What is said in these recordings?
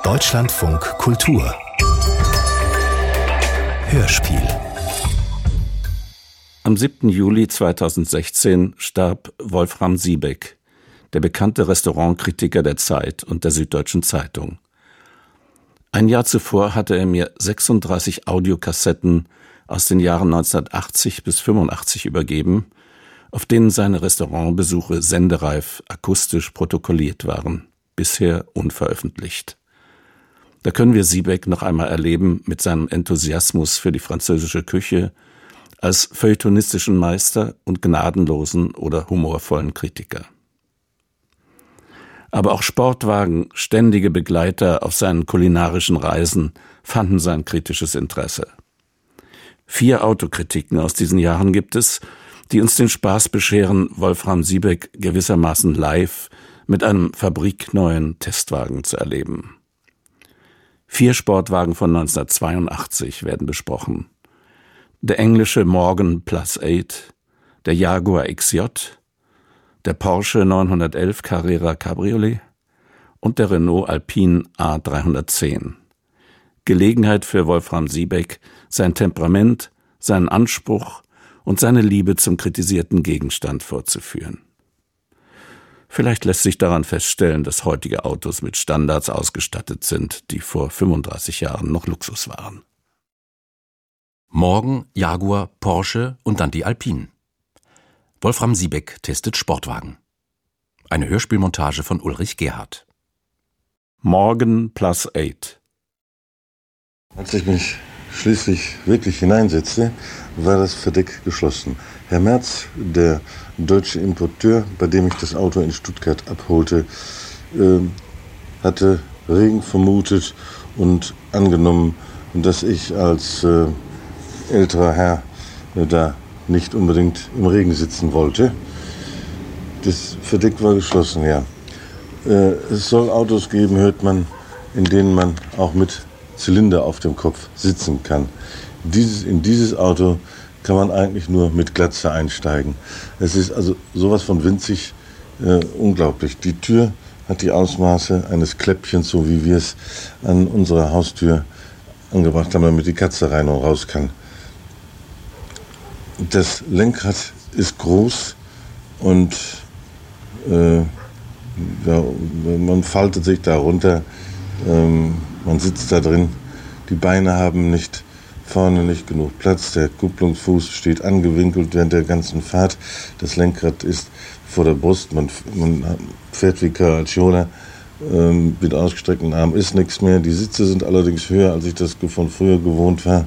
Deutschlandfunk Kultur Hörspiel. Am 7. Juli 2016 starb Wolfram Siebeck, der bekannte Restaurantkritiker der Zeit und der Süddeutschen Zeitung. Ein Jahr zuvor hatte er mir 36 Audiokassetten aus den Jahren 1980 bis 85 übergeben, auf denen seine Restaurantbesuche sendereif akustisch protokolliert waren, bisher unveröffentlicht. Da können wir Siebeck noch einmal erleben mit seinem Enthusiasmus für die französische Küche, als feuilletonistischen Meister und gnadenlosen oder humorvollen Kritiker. Aber auch Sportwagen, ständige Begleiter auf seinen kulinarischen Reisen, fanden sein kritisches Interesse. 4 Autokritiken aus diesen Jahren gibt es, die uns den Spaß bescheren, Wolfram Siebeck gewissermaßen live mit einem fabrikneuen Testwagen zu erleben. 4 Sportwagen von 1982 werden besprochen. Der englische Morgan Plus 8, der Jaguar XJ, der Porsche 911 Carrera Cabriolet und der Renault Alpine A310. Gelegenheit für Wolfram Siebeck, sein Temperament, seinen Anspruch und seine Liebe zum kritisierten Gegenstand vorzuführen. Vielleicht lässt sich daran feststellen, dass heutige Autos mit Standards ausgestattet sind, die vor 35 Jahren noch Luxus waren. Morgen Jaguar, Porsche und dann die Alpine. Wolfram Siebeck testet Sportwagen. Eine Hörspielmontage von Ulrich Gerhardt. Morgan Plus 8. Als ich mich schließlich wirklich hineinsetzte, war das Verdeck geschlossen. Herr Merz, der deutsche Importeur, bei dem ich das Auto in Stuttgart abholte, hatte Regen vermutet und angenommen, dass ich als älterer Herr da nicht unbedingt im Regen sitzen wollte. Das Verdeck war geschlossen, ja. Es soll Autos geben, hört man, in denen man auch mit Zylinder auf dem Kopf sitzen kann. In dieses Auto kann man eigentlich nur mit Glatze einsteigen. Es ist also sowas von winzig, unglaublich. Die Tür hat die Ausmaße eines Kläppchens, so wie wir es an unserer Haustür angebracht haben, damit die Katze rein und raus kann. Das Lenkrad ist groß und man faltet sich da runter, man sitzt da drin. Die Beine haben vorne nicht genug Platz, der Kupplungsfuß steht angewinkelt während der ganzen Fahrt. Das Lenkrad ist vor der Brust, man fährt wie Caracciola, mit ausgestreckten Armen ist nichts mehr. Die Sitze sind allerdings höher, als ich das von früher gewohnt war.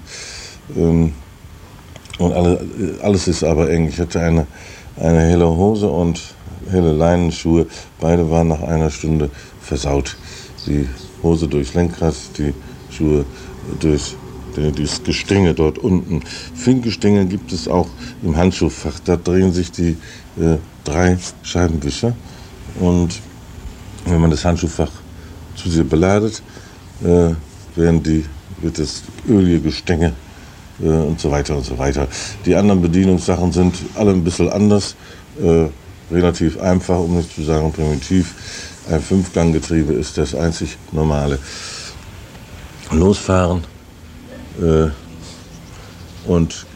Und alles ist aber eng. Ich hatte eine helle Hose und helle Leinenschuhe. Beide waren nach einer Stunde versaut. Die Hose durchs Lenkrad, die Schuhe durch das Gestänge dort unten. Finkgestänge gibt es auch im Handschuhfach. Da drehen sich die 3 Scheibenwischer. Und wenn man das Handschuhfach zu sehr beladet, wird das ölige Gestänge und so weiter und so weiter. Die anderen Bedienungssachen sind alle ein bisschen anders, relativ einfach, um nicht zu sagen primitiv. Ein 5-Gang-Getriebe ist das einzig normale. Losfahren und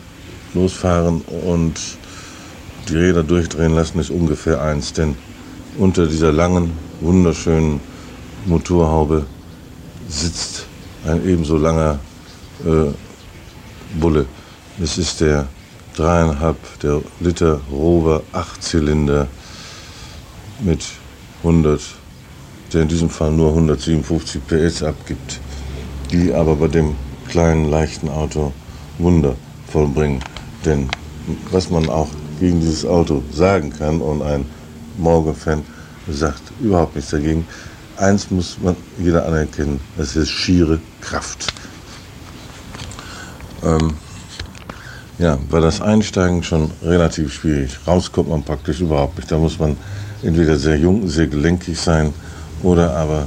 die Räder durchdrehen lassen ist ungefähr 1, denn unter dieser langen, wunderschönen Motorhaube sitzt ein ebenso langer Bulle. Es ist der 3,5 Liter Rover 8-Zylinder mit 100, der in diesem Fall nur 157 PS abgibt, die aber bei dem kleinen, leichten Auto Wunder vollbringen. Denn was man auch gegen dieses Auto sagen kann, und ein Morgan-Fan sagt überhaupt nichts dagegen, eins muss jeder anerkennen, das ist schiere Kraft. War das Einsteigen schon relativ schwierig. Raus kommt man praktisch überhaupt nicht. Da muss man entweder sehr jung, sehr gelenkig sein oder aber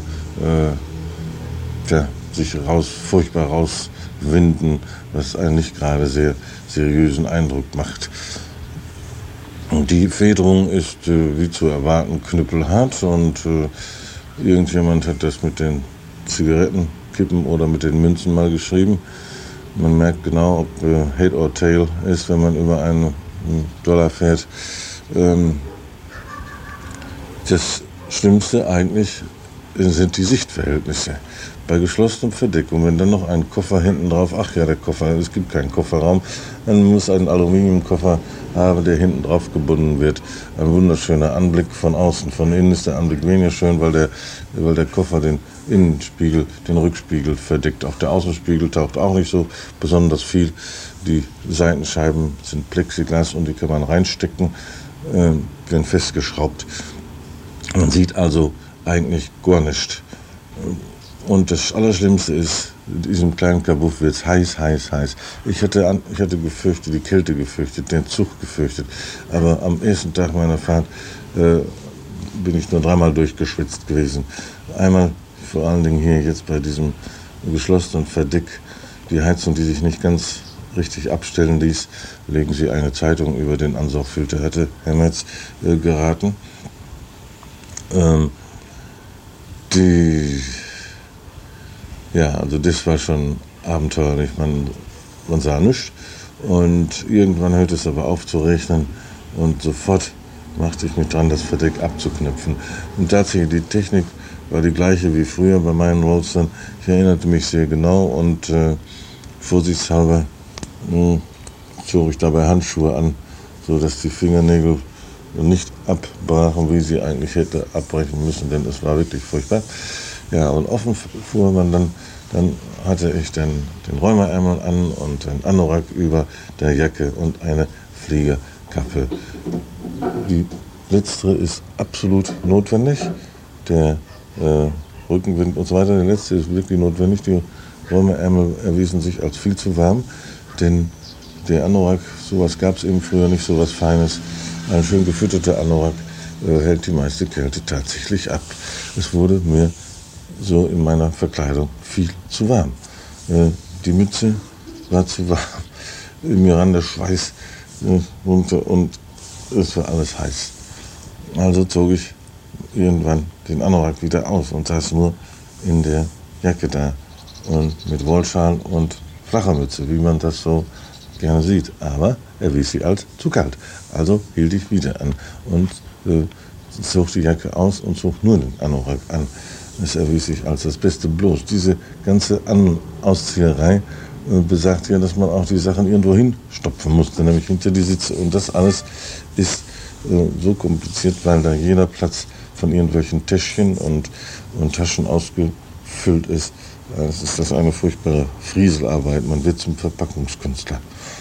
sich furchtbar rauswinden, was einen nicht gerade sehr seriösen Eindruck macht. Die Federung ist, wie zu erwarten, knüppelhart und irgendjemand hat das mit den Zigarettenkippen oder mit den Münzen mal geschrieben. Man merkt genau, ob Head or Tail ist, wenn man über einen Dollar fährt. Das Schlimmste eigentlich sind die Sichtverhältnisse. Bei geschlossenem Verdeck und wenn dann noch ein Koffer hinten drauf, ach ja, der Koffer, es gibt keinen Kofferraum, dann muss ein Aluminiumkoffer haben, der hinten drauf gebunden wird. Ein wunderschöner Anblick von außen. Von innen ist der Anblick weniger schön, weil der Koffer den Innenspiegel, den Rückspiegel verdeckt. Auch der Außenspiegel taucht auch nicht so besonders viel. Die Seitenscheiben sind Plexiglas und die kann man reinstecken, werden festgeschraubt. Man sieht also eigentlich gar nichts. Und das Allerschlimmste ist, in diesem kleinen Kabuff wird es heiß. Ich hatte gefürchtet, die Kälte gefürchtet, den Zug gefürchtet. Aber am ersten Tag meiner Fahrt bin ich nur 3-mal durchgeschwitzt gewesen. Einmal vor allen Dingen hier jetzt bei diesem geschlossenen Verdeck, die Heizung, die sich nicht ganz richtig abstellen ließ, legen Sie eine Zeitung über den Ansaugfilter, hatte Herr Metz geraten. Also das war schon abenteuerlich, man sah nichts. Und irgendwann hörte es aber auf zu regnen und sofort machte ich mich dran, das Verdeck abzuknöpfen. Und tatsächlich, die Technik war die gleiche wie früher bei meinen Roadstern. Ich erinnerte mich sehr genau und vorsichtshalber zog ich dabei Handschuhe an, sodass die Fingernägel nicht abbrachen, wie sie eigentlich hätte abbrechen müssen, denn es war wirklich furchtbar. Ja, und offen fuhr man dann hatte ich den Räumerärmel an und den Anorak über der Jacke und eine Fliegerkappe. Die letztere ist absolut notwendig, der Rückenwind und so weiter, der letzte ist wirklich notwendig. Die Räumerärmel erwiesen sich als viel zu warm, denn der Anorak, sowas gab es eben früher nicht, sowas Feines. Ein schön gefütterter Anorak hält die meiste Kälte tatsächlich ab. Es wurde mir so in meiner Verkleidung viel zu warm. Die Mütze war zu warm, mir rann der Schweiß runter und es war alles heiß. Also zog ich irgendwann den Anorak wieder aus und saß nur in der Jacke da und mit Wollschal und flacher Mütze, wie man das so gerne sieht. Aber erwies sie als zu kalt. Also hielt ich wieder an und zog die Jacke aus und zog nur den Anorak an. Es erwies sich als das Beste bloß. Diese ganze Auszieherei besagt ja, dass man auch die Sachen irgendwo hinstopfen musste, nämlich hinter die Sitze. Und das alles ist so kompliziert, weil da jeder Platz von irgendwelchen Täschchen und Taschen ausgefüllt ist. Es ist das eine furchtbare Frieselarbeit. Man wird zum Verpackungskünstler.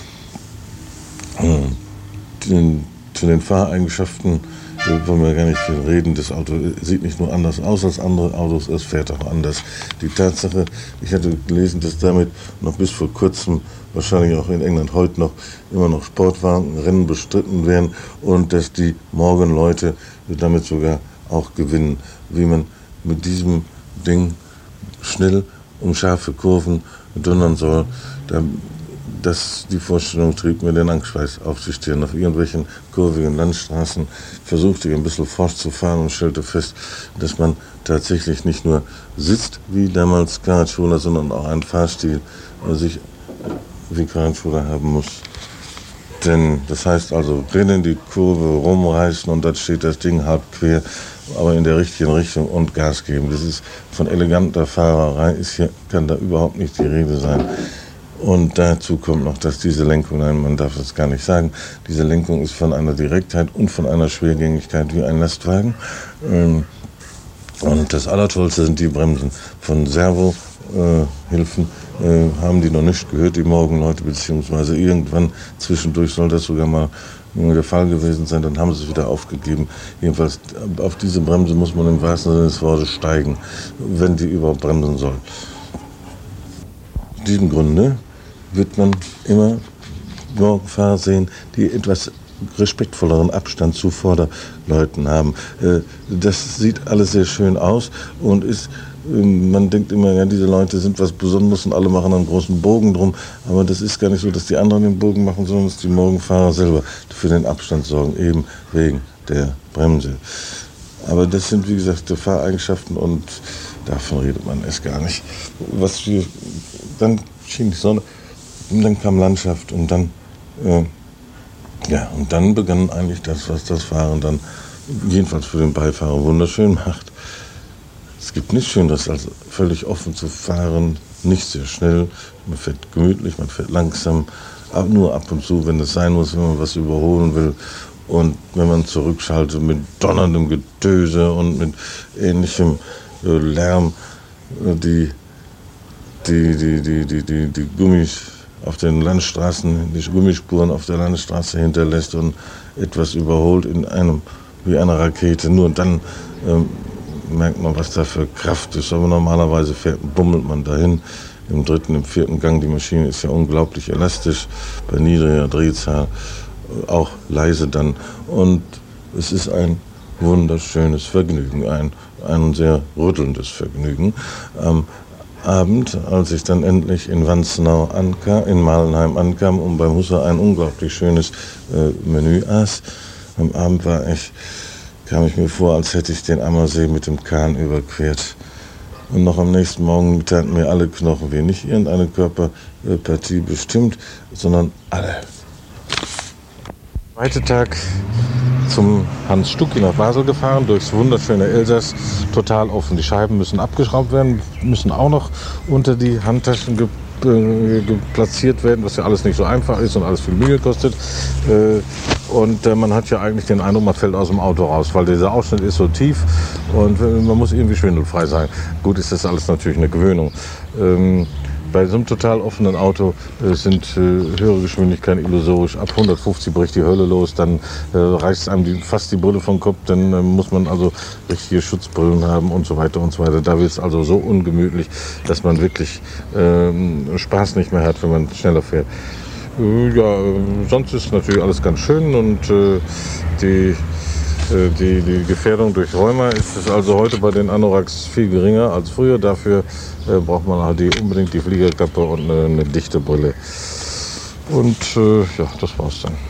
Zu den Fahreigenschaften wollen wir gar nicht viel reden. Das Auto sieht nicht nur anders aus als andere Autos, es fährt auch anders. Die Tatsache, ich hatte gelesen, dass damit noch bis vor kurzem, wahrscheinlich auch in England heute noch, immer noch Sportwagenrennen bestritten werden und dass die Morgenleute damit sogar auch gewinnen. Wie man mit diesem Ding schnell um scharfe Kurven donnern soll, die Vorstellung trieb mir den Angstschweiß auf die Stirn. Auf irgendwelchen kurvigen Landstraßen versuchte ich ein bisschen forsch zu fahren und stellte fest, dass man tatsächlich nicht nur sitzt, wie damals Fahrradschule, sondern auch einen Fahrstil sich wie Fahrradschule haben muss. Denn das heißt also, drinnen die Kurve rumreißen und dann steht das Ding halb quer, aber in der richtigen Richtung und Gas geben. Das ist von eleganter Fahrerei, kann da überhaupt nicht die Rede sein. Und dazu kommt noch, dass diese Lenkung, nein, man darf das gar nicht sagen, diese Lenkung ist von einer Direktheit und von einer Schwergängigkeit wie ein Lastwagen. Und das Allertollste sind die Bremsen. Von Servohilfen haben die noch nicht gehört, die Morgenleute, beziehungsweise irgendwann zwischendurch soll das sogar mal der Fall gewesen sein, dann haben sie es wieder aufgegeben. Jedenfalls auf diese Bremse muss man im wahrsten Sinne des Wortes steigen, wenn die überhaupt bremsen soll. Aus diesem Grunde wird man immer Morgenfahrer sehen, die etwas respektvolleren Abstand zu Vorderleuten haben. Das sieht alles sehr schön aus und man denkt immer, ja, diese Leute sind was Besonderes und alle machen einen großen Bogen drum, aber das ist gar nicht so, dass die anderen den Bogen machen, sondern dass die Morgenfahrer selber für den Abstand sorgen, eben wegen der Bremse. Aber das sind, wie gesagt, die Fahreigenschaften und davon redet man erst gar nicht. Dann schien die Sonne, und dann kam Landschaft und dann, und dann begann eigentlich das, was das Fahren dann jedenfalls für den Beifahrer wunderschön macht. Es gibt nichts Schöneres, als völlig offen zu fahren, nicht sehr schnell, man fährt gemütlich, man fährt langsam, nur ab und zu, wenn es sein muss, wenn man was überholen will. Und wenn man zurückschaltet mit donnerndem Getöse und mit ähnlichem Lärm, die Gummis auf den Landstraßen, die Gummispuren auf der Landstraße hinterlässt und etwas überholt wie eine Rakete. Nur dann merkt man, was da für Kraft ist. Aber normalerweise bummelt man dahin. Im 3., im 4. Gang, die Maschine ist ja unglaublich elastisch, bei niedriger Drehzahl, auch leise dann. Und es ist ein wunderschönes Vergnügen, ein sehr rüttelndes Vergnügen. Am Abend, als ich dann endlich in Wanzenau in Malenheim ankam und beim Husse ein unglaublich schönes Menü aß, am Abend kam ich mir vor, als hätte ich den Ammersee mit dem Kahn überquert. Und noch am nächsten Morgen taten mir alle Knochen weh. Nicht irgendeine Körperpartie bestimmt, sondern alle. Zweiter Tag zum Hans Stucki nach Basel gefahren, durchs wunderschöne Elsass, total offen. Die Scheiben müssen abgeschraubt werden, müssen auch noch unter die Handtaschen platziert werden, was ja alles nicht so einfach ist und alles viel Mühe kostet. Und man hat ja eigentlich den Eindruck, man fällt aus dem Auto raus, weil dieser Ausschnitt ist so tief und man muss irgendwie schwindelfrei sein. Gut, ist das alles natürlich eine Gewöhnung. Bei so einem total offenen Auto sind höhere Geschwindigkeiten illusorisch. Ab 150 bricht die Hölle los, dann reißt einem fast die Brille vom Kopf, dann muss man also richtige Schutzbrillen haben und so weiter und so weiter. Da wird es also so ungemütlich, dass man wirklich Spaß nicht mehr hat, wenn man schneller fährt. Sonst ist natürlich alles ganz schön und die Gefährdung durch Rheuma ist also heute bei den Anoraks viel geringer als früher. Dafür braucht man halt unbedingt die Fliegerkappe und eine dichte Brille. Und das war's dann.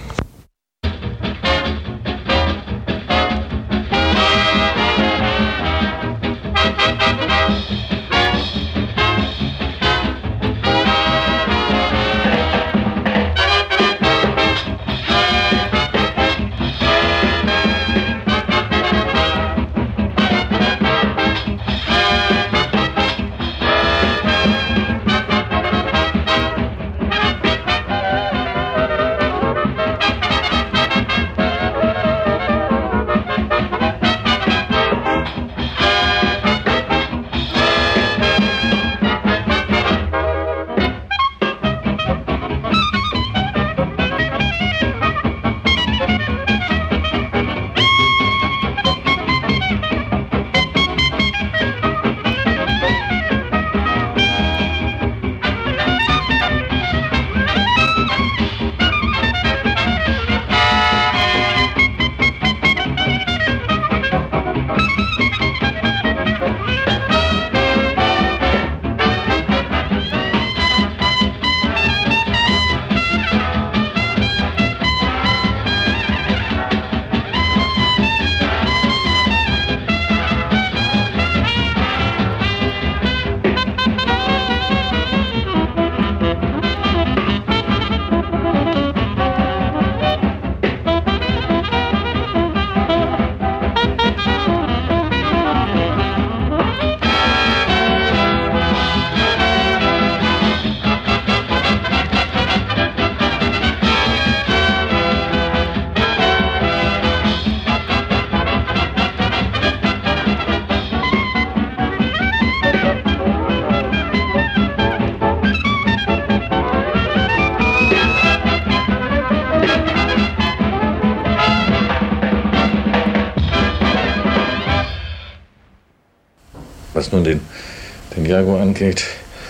Was nun den Jaguar angeht,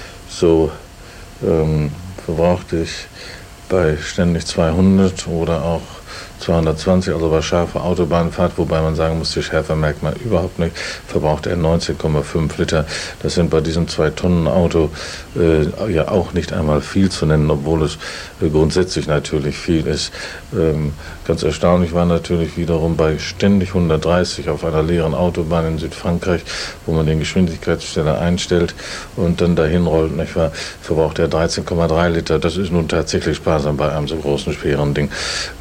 so verbrauchte ich bei ständig 200 oder auch 220, also bei scharfer Autobahnfahrt, wobei man sagen muss, die Schärfe merkt man überhaupt nicht, verbraucht er 19,5 Liter. Das sind bei diesem 2-Tonnen-Auto ja auch nicht einmal viel zu nennen, obwohl es grundsätzlich natürlich viel ist. Ganz erstaunlich war natürlich wiederum bei ständig 130 auf einer leeren Autobahn in Südfrankreich, wo man den Geschwindigkeitssteller einstellt und dann dahin rollt, nicht wahr, verbraucht er 13,3 Liter. Das ist nun tatsächlich sparsam bei einem so großen, schweren Ding.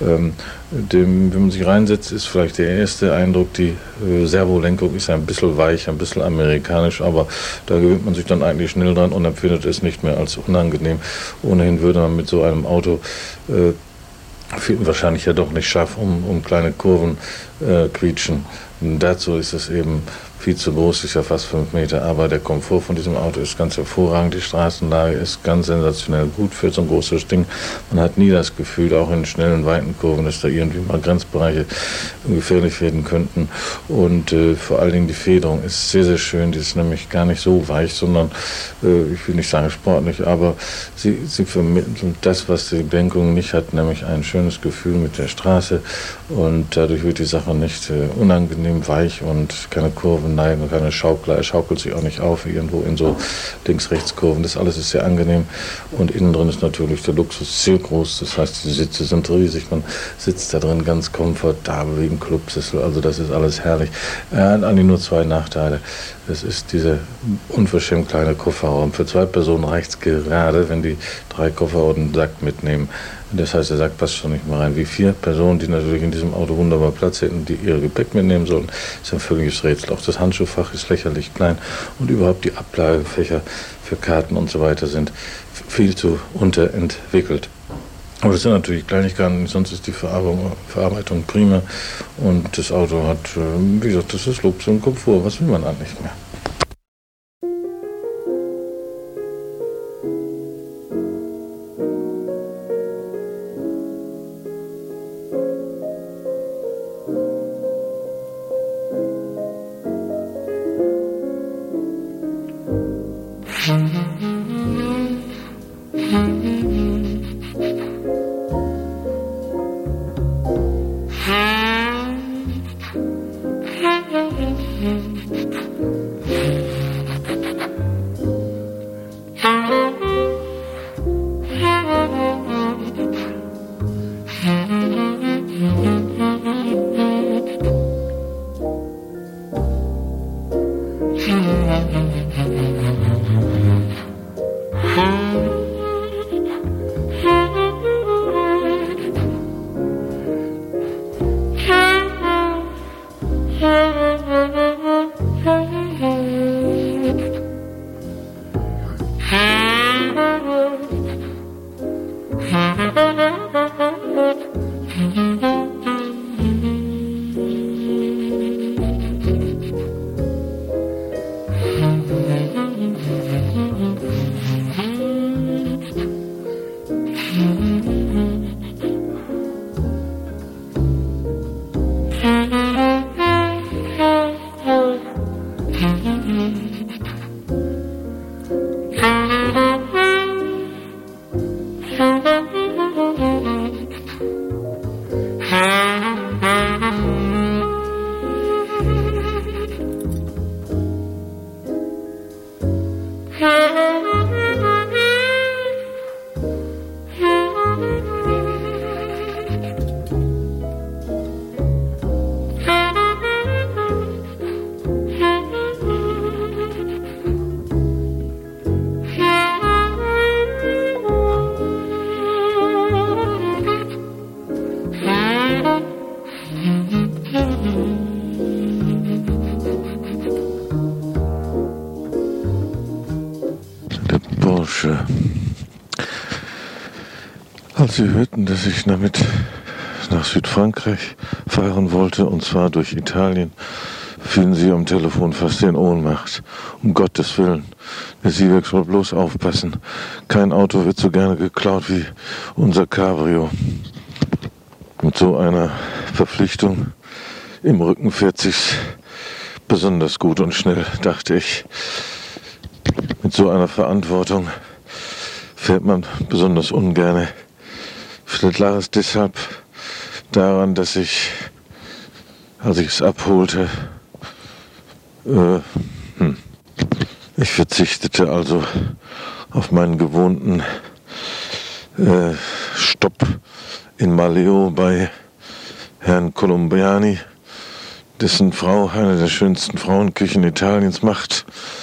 Wenn man sich reinsetzt, ist vielleicht der erste Eindruck, die Servolenkung ist ein bisschen weich, ein bisschen amerikanisch, aber da gewöhnt man sich dann eigentlich schnell dran und empfindet es nicht mehr als unangenehm. Ohnehin würde man mit so einem Auto wahrscheinlich ja doch nicht scharf um kleine Kurven quietschen. Und dazu ist es eben viel zu groß, ist ja fast 5 Meter, aber der Komfort von diesem Auto ist ganz hervorragend, die Straßenlage ist ganz sensationell gut für so ein großes Ding. Man hat nie das Gefühl, auch in schnellen, weiten Kurven, dass da irgendwie mal Grenzbereiche gefährlich werden könnten. Und vor allen Dingen die Federung ist sehr, sehr schön, die ist nämlich gar nicht so weich, sondern, ich will nicht sagen sportlich, aber sie vermittelt das, was die Lenkung nicht hat, nämlich ein schönes Gefühl mit der Straße und dadurch wird die Sache nicht unangenehm weich und keine Kurven neigen, keine Schaukler, er schaukelt sich auch nicht auf irgendwo in so Links-Rechts-Kurven. Das alles ist sehr angenehm und innen drin ist natürlich der Luxus sehr groß. Das heißt, die Sitze sind riesig, man sitzt da drin ganz komfortabel wie im Clubsessel, also das ist alles herrlich. Er hat eigentlich nur 2 Nachteile. Es ist dieser unverschämt kleine Kofferraum. Für 2 Personen reicht es gerade, wenn die 3 Koffer und einen Sack mitnehmen. Das heißt, der Sack passt schon nicht mehr rein. Wie 4 Personen, die natürlich in diesem Auto wunderbar Platz hätten, die ihr Gepäck mitnehmen sollen, ist ein völliges Rätsel. Auch das Handschuhfach ist lächerlich klein und überhaupt die Ablagefächer für Karten und so weiter sind viel zu unterentwickelt. Aber das sind natürlich Kleinigkeiten, sonst ist die Verarbeitung prima und das Auto hat, wie gesagt, das ist Luxus und Komfort. Was will man eigentlich mehr? Als sie hörten, dass ich damit nach Südfrankreich fahren wollte, und zwar durch Italien, fielen sie am Telefon fast in Ohnmacht. Um Gottes Willen, der Siebeck soll bloß aufpassen. Kein Auto wird so gerne geklaut wie unser Cabrio. Mit so einer Verpflichtung im Rücken fährt sich's besonders gut und schnell, dachte ich. Mit so einer Verantwortung fährt man besonders ungerne. Vielleicht lag es deshalb, daran, dass ich, als ich es abholte, ich verzichtete also auf meinen gewohnten Stopp in Maleo bei Herrn Colombiani, dessen Frau eine der schönsten Frauenküchen Italiens macht,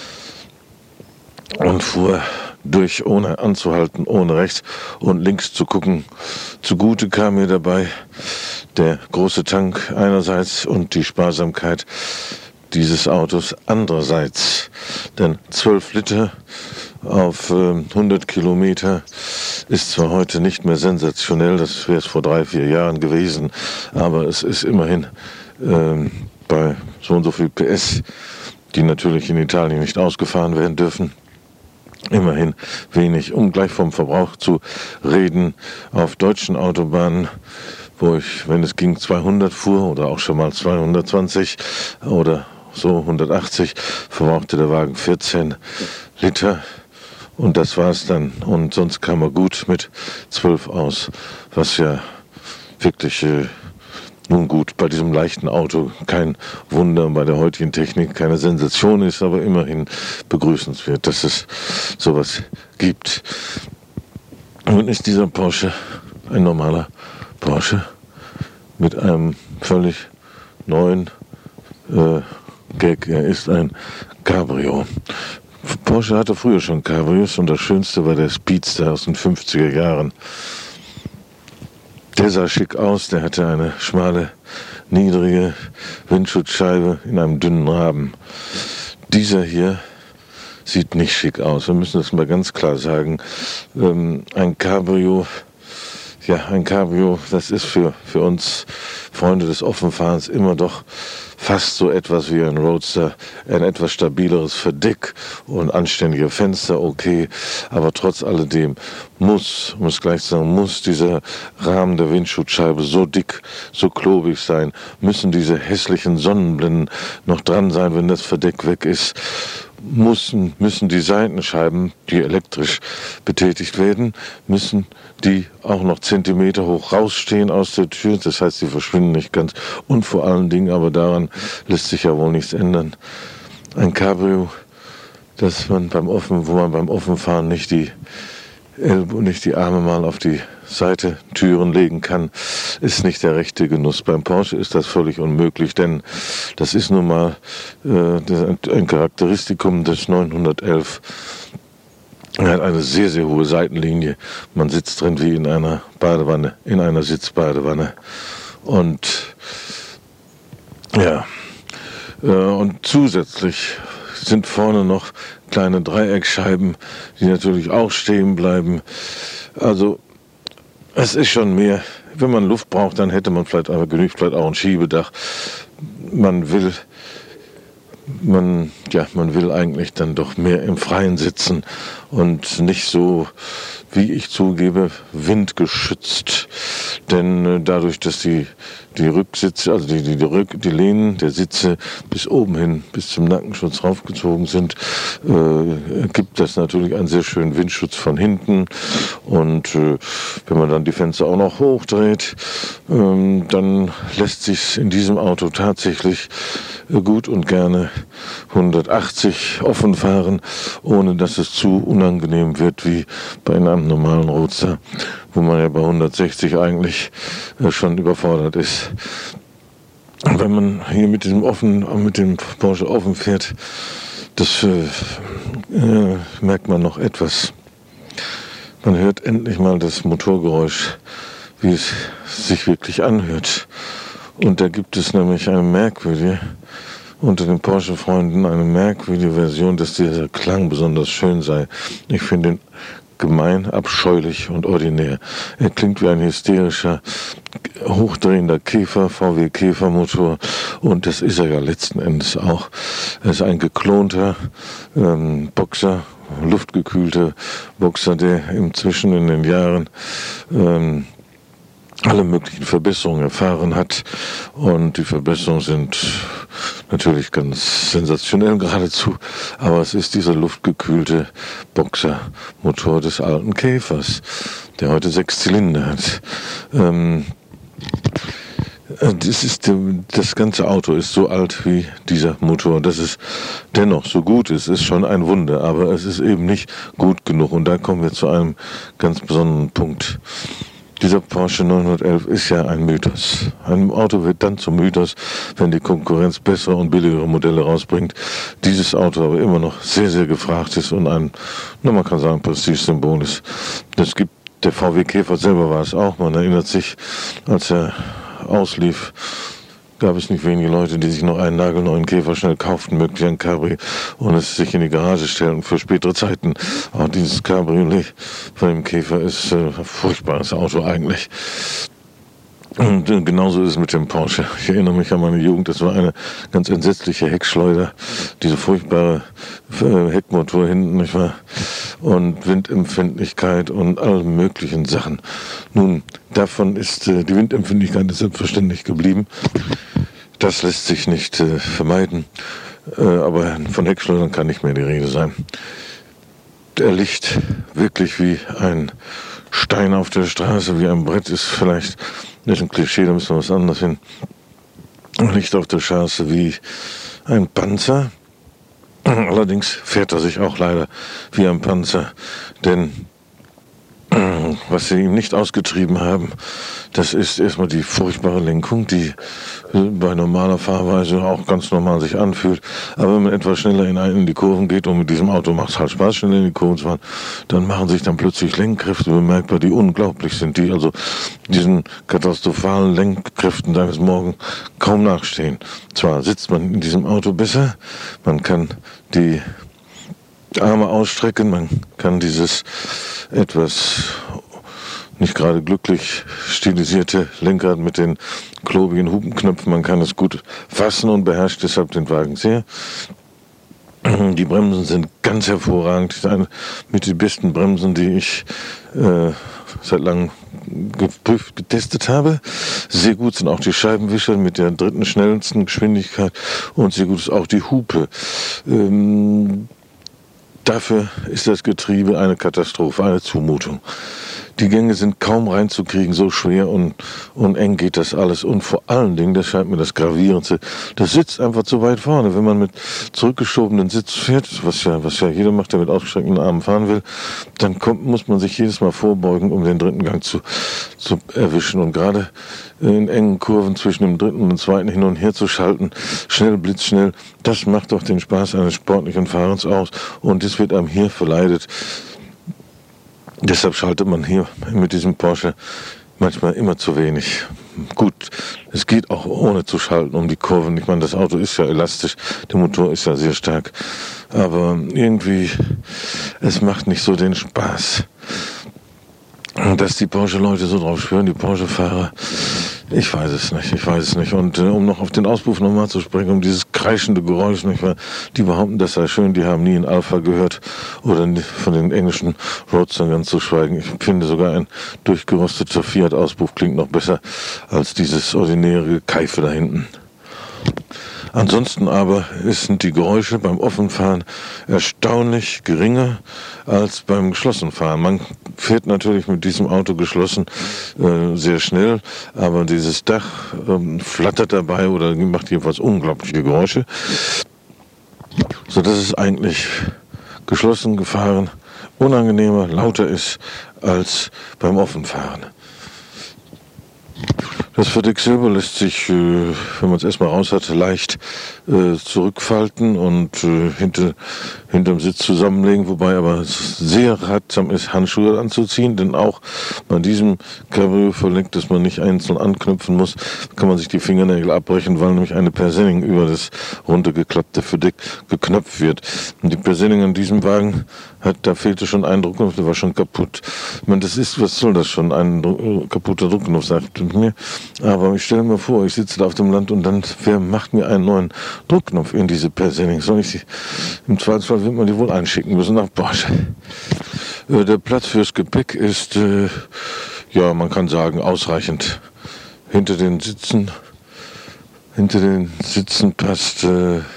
und fuhr durch, ohne anzuhalten, ohne rechts und links zu gucken. Zugute kam mir dabei der große Tank einerseits und die Sparsamkeit dieses Autos andererseits. Denn 12 Liter auf 100 Kilometer ist zwar heute nicht mehr sensationell, das wäre es vor 3-4 Jahren gewesen, aber es ist immerhin bei so und so viel PS, die natürlich in Italien nicht ausgefahren werden dürfen, immerhin wenig. Um gleich vom Verbrauch zu reden, auf deutschen Autobahnen, wo ich, wenn es ging, 200 fuhr oder auch schon mal 220 oder so 180, verbrauchte der Wagen 14 Liter und das war's dann. Und sonst kam er gut mit 12 aus, was ja wirklich nun gut, bei diesem leichten Auto kein Wunder, bei der heutigen Technik keine Sensation ist, aber immerhin begrüßenswert, dass es sowas gibt. Nun ist dieser Porsche ein normaler Porsche mit einem völlig neuen Gag. Er ist ein Cabrio. Porsche hatte früher schon Cabrios und das Schönste war der Speedster aus den 50er Jahren. Der sah schick aus, der hatte eine schmale, niedrige Windschutzscheibe in einem dünnen Rahmen. Dieser hier sieht nicht schick aus. Wir müssen das mal ganz klar sagen. Ein Cabrio, das ist für uns Freunde des Offenfahrens immer doch fast so etwas wie ein Roadster, ein etwas stabileres Verdeck und anständige Fenster, okay, aber trotz alledem muss dieser Rahmen der Windschutzscheibe so dick, so klobig sein, müssen diese hässlichen Sonnenblenden noch dran sein, wenn das Verdeck weg ist, müssen die Seitenscheiben, die elektrisch betätigt werden, müssen die auch noch Zentimeter hoch rausstehen aus der Tür, das heißt, sie verschwinden nicht ganz, und vor allen Dingen, aber daran lässt sich ja wohl nichts ändern, ein Cabrio, wo man beim Offenfahren nicht die Arme mal auf die Seitentüren legen kann, ist nicht der rechte Genuss. Beim Porsche ist das völlig unmöglich, denn das ist nun mal ein Charakteristikum des 911. Er hat eine sehr, sehr hohe Seitenlinie. Man sitzt drin wie in einer Badewanne, in einer Sitzbadewanne. Und und zusätzlich sind vorne noch kleine Dreieckscheiben, die natürlich auch stehen bleiben. Also es ist schon mehr. Wenn man Luft braucht, dann hätte man genügt vielleicht auch ein Schiebedach. Man will eigentlich dann doch mehr im Freien sitzen und nicht so, wie ich zugebe, windgeschützt. Denn dadurch, dass die Rücksitze, also die Lehnen der Sitze bis oben hin, bis zum Nackenschutz raufgezogen sind, gibt das natürlich einen sehr schönen Windschutz von hinten. Und wenn man dann die Fenster auch noch hochdreht, dann lässt sich in diesem Auto tatsächlich gut und gerne 180 offen fahren, ohne dass es zu unangenehm wird wie bei einem normalen Roadster, wo man ja bei 160 eigentlich schon überfordert ist. Wenn man hier mit dem Porsche offen fährt, das merkt man noch etwas. Man hört endlich mal das Motorgeräusch, wie es sich wirklich anhört. Und da gibt es nämlich unter den Porsche-Freunden eine merkwürdige Version, dass dieser Klang besonders schön sei. Ich finde ihn gemein, abscheulich und ordinär. Er klingt wie ein hysterischer, hochdrehender VW Käfermotor, und das ist er ja letzten Endes auch. Er ist ein geklonter Boxer, luftgekühlter Boxer, der inzwischen in den Jahren alle möglichen Verbesserungen erfahren hat, und die Verbesserungen sind natürlich ganz sensationell geradezu, aber es ist dieser luftgekühlte Boxermotor des alten Käfers, der heute 6 Zylinder hat. Das ganze Auto ist so alt wie dieser Motor. Dass es dennoch so gut ist schon ein Wunder. Aber es ist eben nicht gut genug. Und da kommen wir zu einem ganz besonderen Punkt. Dieser Porsche 911 ist ja ein Mythos. Ein Auto wird dann zum Mythos, wenn die Konkurrenz bessere und billigere Modelle rausbringt. Dieses Auto aber immer noch sehr, sehr gefragt ist und man kann sagen, Prestigesymbol ist. Der VW Käfer selber war es auch. Man erinnert sich, als er auslief, gab es nicht wenige Leute, die sich noch einen nagelneuen Käfer schnell kauften, möglichst ein Cabrio, und es sich in die Garage stellen für spätere Zeiten. Auch dieses Cabriolet von dem Käfer ist ein furchtbares Auto eigentlich. Und genauso ist es mit dem Porsche. Ich erinnere mich an meine Jugend, das war eine ganz entsetzliche Heckschleuder, diese furchtbare Heckmotor hinten, nicht wahr? Und Windempfindlichkeit und alle möglichen Sachen. Nun, davon ist die Windempfindlichkeit ist selbstverständlich geblieben. Das lässt sich nicht vermeiden, aber von Heckschleudern kann nicht mehr die Rede sein. Er liegt wirklich wie ein Stein auf der Straße, wie ein Brett, ist vielleicht nicht ein Klischee, da müssen wir was anderes hin. Er liegt auf der Straße wie ein Panzer. Allerdings fährt er sich auch leider wie ein Panzer, denn was sie ihm nicht ausgetrieben haben, das ist erstmal die furchtbare Lenkung, die bei normaler Fahrweise auch ganz normal sich anfühlt. Aber wenn man etwas schneller in die Kurven geht, und mit diesem Auto macht es halt Spaß, schneller in die Kurven zu fahren, dann machen sich dann plötzlich Lenkkräfte bemerkbar, die unglaublich sind, die also diesen katastrophalen Lenkkräften deines Morgens kaum nachstehen. Zwar sitzt man in diesem Auto besser, man kann die Arme ausstrecken, man kann dieses etwas nicht gerade glücklich stilisierte Lenkrad mit den klobigen Hupenknöpfen, man kann es gut fassen und beherrscht deshalb den Wagen sehr. Die Bremsen sind ganz hervorragend, mit den besten Bremsen, die ich seit langem getestet habe. Sehr gut sind auch die Scheibenwischer mit der dritten schnellsten Geschwindigkeit, und sehr gut ist auch die Hupe. Dafür ist das Getriebe eine Katastrophe, eine Zumutung. Die Gänge sind kaum reinzukriegen, so schwer und eng geht das alles. Und vor allen Dingen, das scheint mir das Gravierendste, das sitzt einfach zu weit vorne. Wenn man mit zurückgeschobenen Sitz fährt, was ja jeder macht, der mit ausgestreckten Armen fahren will, dann muss man sich jedes Mal vorbeugen, um den dritten Gang zu erwischen. Und gerade in engen Kurven zwischen dem dritten und dem zweiten hin und her zu schalten, schnell, blitzschnell, das macht doch den Spaß eines sportlichen Fahrens aus. Und das wird einem hier verleidet. Deshalb schaltet man hier mit diesem Porsche manchmal immer zu wenig. Gut, es geht auch ohne zu schalten um die Kurven. Ich meine, das Auto ist ja elastisch, der Motor ist ja sehr stark. Aber irgendwie, es macht nicht so den Spaß. Dass die Porsche-Leute so drauf schwören, die Porsche-Fahrer, ich weiß es nicht. Und um noch auf den Auspuff nochmal zu sprechen, um dieses kreischende Geräusch, nicht wahr? Die behaupten, das sei schön, die haben nie einen Alpha gehört oder von den englischen Roadstern ganz zu schweigen. Ich finde sogar ein durchgerösteter Fiat-Auspuff klingt noch besser als dieses ordinäre Gekeife da hinten. Ansonsten aber sind die Geräusche beim Offenfahren erstaunlich geringer als beim Geschlossenfahren. Man fährt natürlich mit diesem Auto geschlossen sehr schnell, aber dieses Dach flattert dabei oder macht jedenfalls unglaubliche Geräusche, sodass es eigentlich geschlossen gefahren unangenehmer, lauter ist als beim Offenfahren. Das Verdeck selber lässt sich, wenn man es erstmal raus hat, leicht zurückfalten und hinterm Sitz zusammenlegen, wobei aber es sehr ratsam ist, Handschuhe anzuziehen, denn auch bei diesem Cabrio-Verdeck, das man nicht einzeln anknüpfen muss, kann man sich die Fingernägel abbrechen, weil nämlich eine Persenning über das runtergeklappte Verdeck geknöpft wird. Und die Persenning an diesem Wagen da fehlte schon ein Druckknopf, der war schon kaputt. Ich meine, was soll das schon, ein kaputter Druckknopf, sagt mir. Aber ich stelle mir vor, ich sitze da auf dem Land und dann, wer macht mir einen neuen Druckknopf in diese Persenning? Im Zweifelsfall wird man die wohl einschicken müssen nach Porsche. Der Platz fürs Gepäck ist, man kann sagen, ausreichend. Hinter den Sitzen passt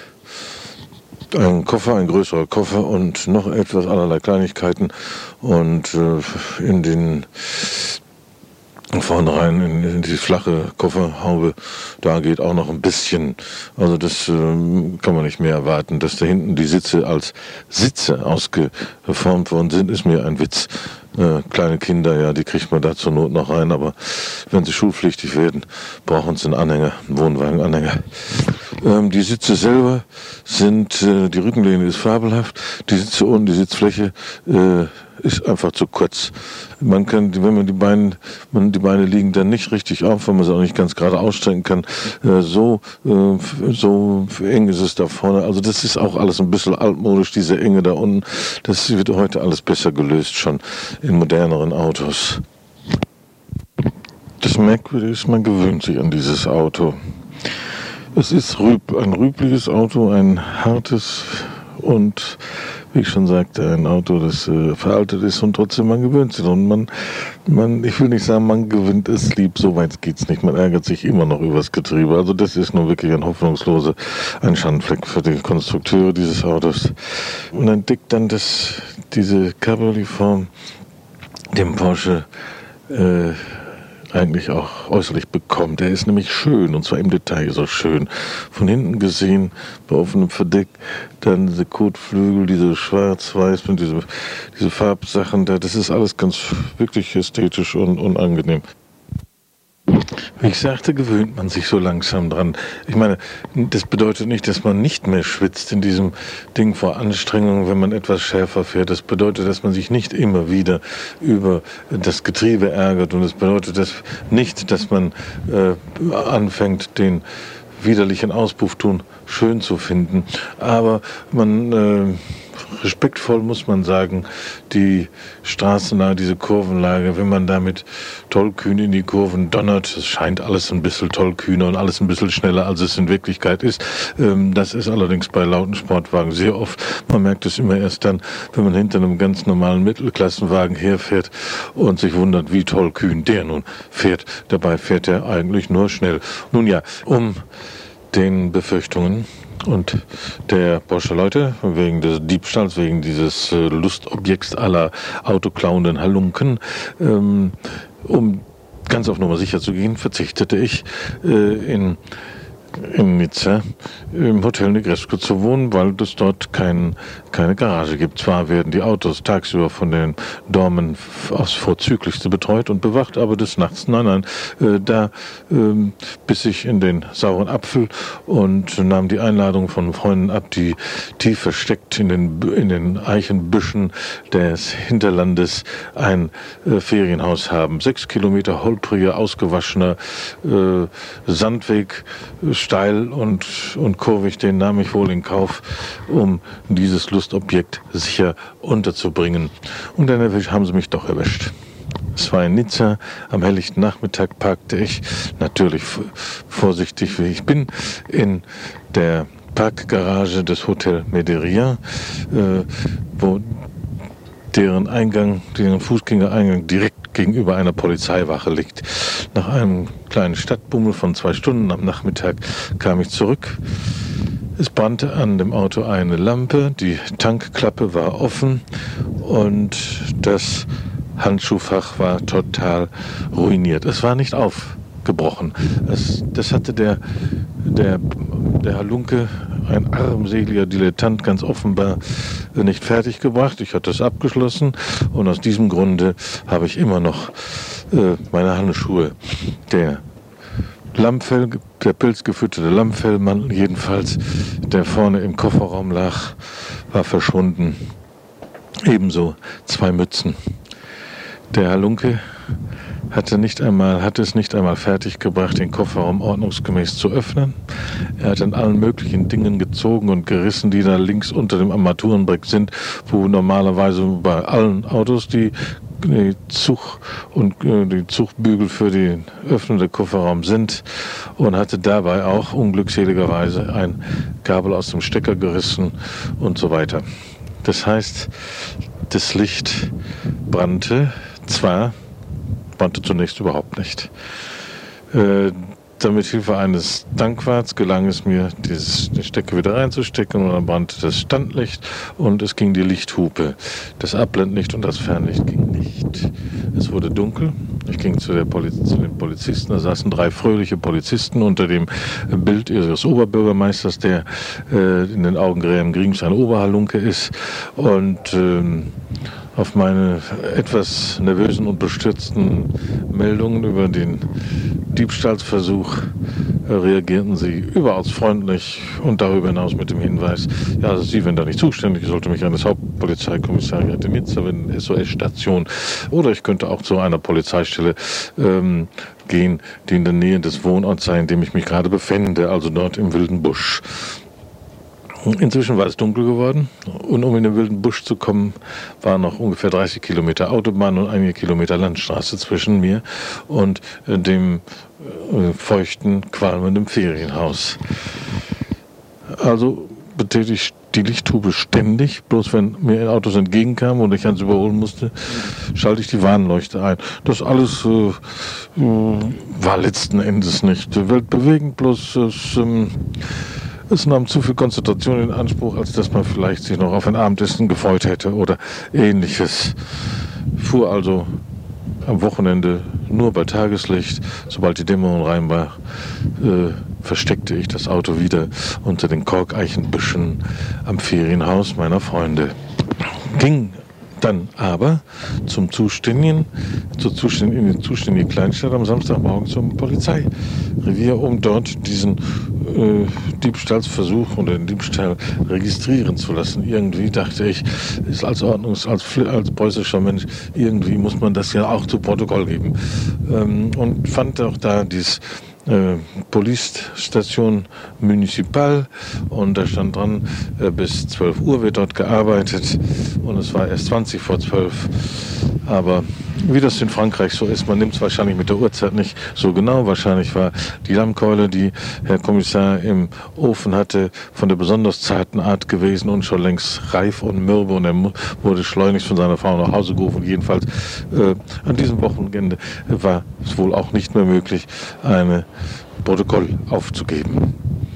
ein größerer Koffer und noch etwas allerlei Kleinigkeiten. Und in den Vorne rein in die flache Kofferhaube, da geht auch noch ein bisschen. Also das kann man nicht mehr erwarten. Dass da hinten die Sitze als Sitze ausgeformt worden sind, ist mir ein Witz. Kleine Kinder, ja, die kriegt man da zur Not noch rein, aber wenn sie schulpflichtig werden, brauchen sie einen Anhänger, einen Wohnwagenanhänger. Die Sitze selber sind, die Rückenlehne ist fabelhaft, die Sitze unten, die Sitzfläche ist einfach zu kurz. Man kann, wenn man die Beine liegen dann nicht richtig auf, wenn man sie auch nicht ganz gerade ausstrecken kann. So eng ist es da vorne. Also das ist auch alles ein bisschen altmodisch, diese Enge da unten. Das wird heute alles besser gelöst, schon in moderneren Autos. Das Merkwürdige ist, man gewöhnt sich an dieses Auto. Es ist ein rübliches Auto, ein hartes und, wie ich schon sagte, ein Auto, das veraltet ist und trotzdem man gewöhnt sich. Und ich will nicht sagen, man gewinnt es lieb, so weit geht's nicht. Man ärgert sich immer noch über das Getriebe. Also das ist nun wirklich ein Schandfleck für die Konstrukteure dieses Autos. Und entdeckt dann diese Cabriolet-Form dem Porsche eigentlich auch äußerlich bekommt. Er ist nämlich schön, und zwar im Detail so schön. Von hinten gesehen, bei offenem Verdeck, dann diese Kotflügel, diese schwarz-weiß und diese Farbsachen, das ist alles ganz wirklich ästhetisch und angenehm. Wie ich sagte, gewöhnt man sich so langsam dran. Ich meine, das bedeutet nicht, dass man nicht mehr schwitzt in diesem Ding vor Anstrengung, wenn man etwas schärfer fährt. Das bedeutet, dass man sich nicht immer wieder über das Getriebe ärgert. Und es bedeutet nicht, dass man anfängt, den widerlichen Auspuffton schön zu finden. Aber respektvoll muss man sagen, die Straßenlage, diese Kurvenlage, wenn man damit tollkühn in die Kurven donnert, es scheint alles ein bisschen tollkühner und alles ein bisschen schneller, als es in Wirklichkeit ist. Das ist allerdings bei lauten Sportwagen sehr oft. Man merkt es immer erst dann, wenn man hinter einem ganz normalen Mittelklassenwagen herfährt und sich wundert, wie tollkühn der nun fährt. Dabei fährt er eigentlich nur schnell. Nun ja, um den Befürchtungen und der Porsche-Leute wegen des Diebstahls, wegen dieses Lustobjekts aller autoklauenden Halunken, um ganz auf Nummer sicher zu gehen, verzichtete ich in Nizza im Hotel Negresco zu wohnen, weil es dort keine Garage gibt. Zwar werden die Autos tagsüber von den Dormen aufs Vorzüglichste betreut und bewacht, aber des Nachts, nein, da biss ich in den sauren Apfel und nahm die Einladung von Freunden ab, die tief versteckt in den Eichenbüschen des Hinterlandes ein Ferienhaus haben. 6 Kilometer holpriger, ausgewaschener Sandweg, steil und kurvig, den nahm ich wohl in Kauf, um dieses Lustobjekt sicher unterzubringen. Und dann haben sie mich doch erwischt. Es war in Nizza, am helllichten Nachmittag parkte ich, natürlich vorsichtig wie ich bin, in der Parkgarage des Hotel Mederia, wo deren Fußgängereingang direkt gegenüber einer Polizeiwache liegt. Nach einem kleinen Stadtbummel von 2 Stunden am Nachmittag kam ich zurück. Es brannte an dem Auto eine Lampe, die Tankklappe war offen und das Handschuhfach war total ruiniert. Es war nicht aufgebrochen. Das hatte der Halunke, ein armseliger Dilettant, ganz offenbar nicht fertiggebracht. Ich hatte es abgeschlossen und aus diesem Grunde habe ich immer noch meine Handschuhe. Der pilzgefütterte Lammfellmantel jedenfalls, der vorne im Kofferraum lag, war verschwunden. Ebenso 2 Mützen. Der Halunke hatte es nicht einmal fertiggebracht, den Kofferraum ordnungsgemäß zu öffnen. Er hat an allen möglichen Dingen gezogen und gerissen, die da links unter dem Armaturenbrett sind, wo normalerweise bei allen Autos die Zugbügel für den öffnenden Kofferraum sind, und hatte dabei auch unglückseligerweise ein Kabel aus dem Stecker gerissen und so weiter. Das heißt, das Licht brannte zunächst überhaupt nicht. Mit Hilfe eines Dankwarts gelang es mir, den Stecker wieder reinzustecken, und dann brannte das Standlicht und es ging die Lichthupe. Das Abblendlicht und das Fernlicht ging nicht. Es wurde dunkel, Ich ging zu den Polizisten, da saßen 3 fröhliche Polizisten unter dem Bild ihres Oberbürgermeisters, der in den Augen Graham Greens ein Oberhalunke ist. Und auf meine etwas nervösen und bestürzten Meldungen über den Diebstahlsversuch reagierten sie überaus freundlich und darüber hinaus mit dem Hinweis, ja, Sie wären da nicht zuständig, ich sollte mich an das Hauptpolizeikommissariat in Nizza wenden, SOS-Station, oder ich könnte auch zu einer Polizeistelle gehen, die in der Nähe des Wohnorts sei, in dem ich mich gerade befände, also dort im wilden Busch. Inzwischen war es dunkel geworden und um in den wilden Busch zu kommen, waren noch ungefähr 30 Kilometer Autobahn und einige Kilometer Landstraße zwischen mir und dem feuchten, qualmenden Ferienhaus. Also betätigte ich die Lichttube ständig, bloß wenn mir Autos entgegenkamen und ich eins überholen musste, schalte ich die Warnleuchte ein. Das alles war letzten Endes nicht weltbewegend, bloß es nahm zu viel Konzentration in Anspruch, als dass man vielleicht sich noch auf ein Abendessen gefreut hätte oder Ähnliches. Fuhr also am Wochenende nur bei Tageslicht. Sobald die Dämmerung rein war, versteckte ich das Auto wieder unter den Korkeichenbüschen am Ferienhaus meiner Freunde. Ging dann aber in die zuständige Kleinstadt am Samstagmorgen zum Polizeirevier, um dort diesen Diebstahlsversuch oder den Diebstahl registrieren zu lassen. Irgendwie dachte ich, ist als preußischer Mensch, irgendwie muss man das ja auch zu Protokoll geben. Und fand auch da dieses Police-Station Municipal und da stand dran, bis 12 Uhr wird dort gearbeitet und es war erst 20 vor 12. Aber wie das in Frankreich so ist, man nimmt es wahrscheinlich mit der Uhrzeit nicht so genau. Wahrscheinlich war die Lammkeule, die Herr Kommissar im Ofen hatte, von der besonders zarten Art gewesen und schon längst reif und mürbe und er wurde schleunigst von seiner Frau nach Hause gerufen. Jedenfalls an diesem Wochenende war es wohl auch nicht mehr möglich, ein Protokoll aufzugeben.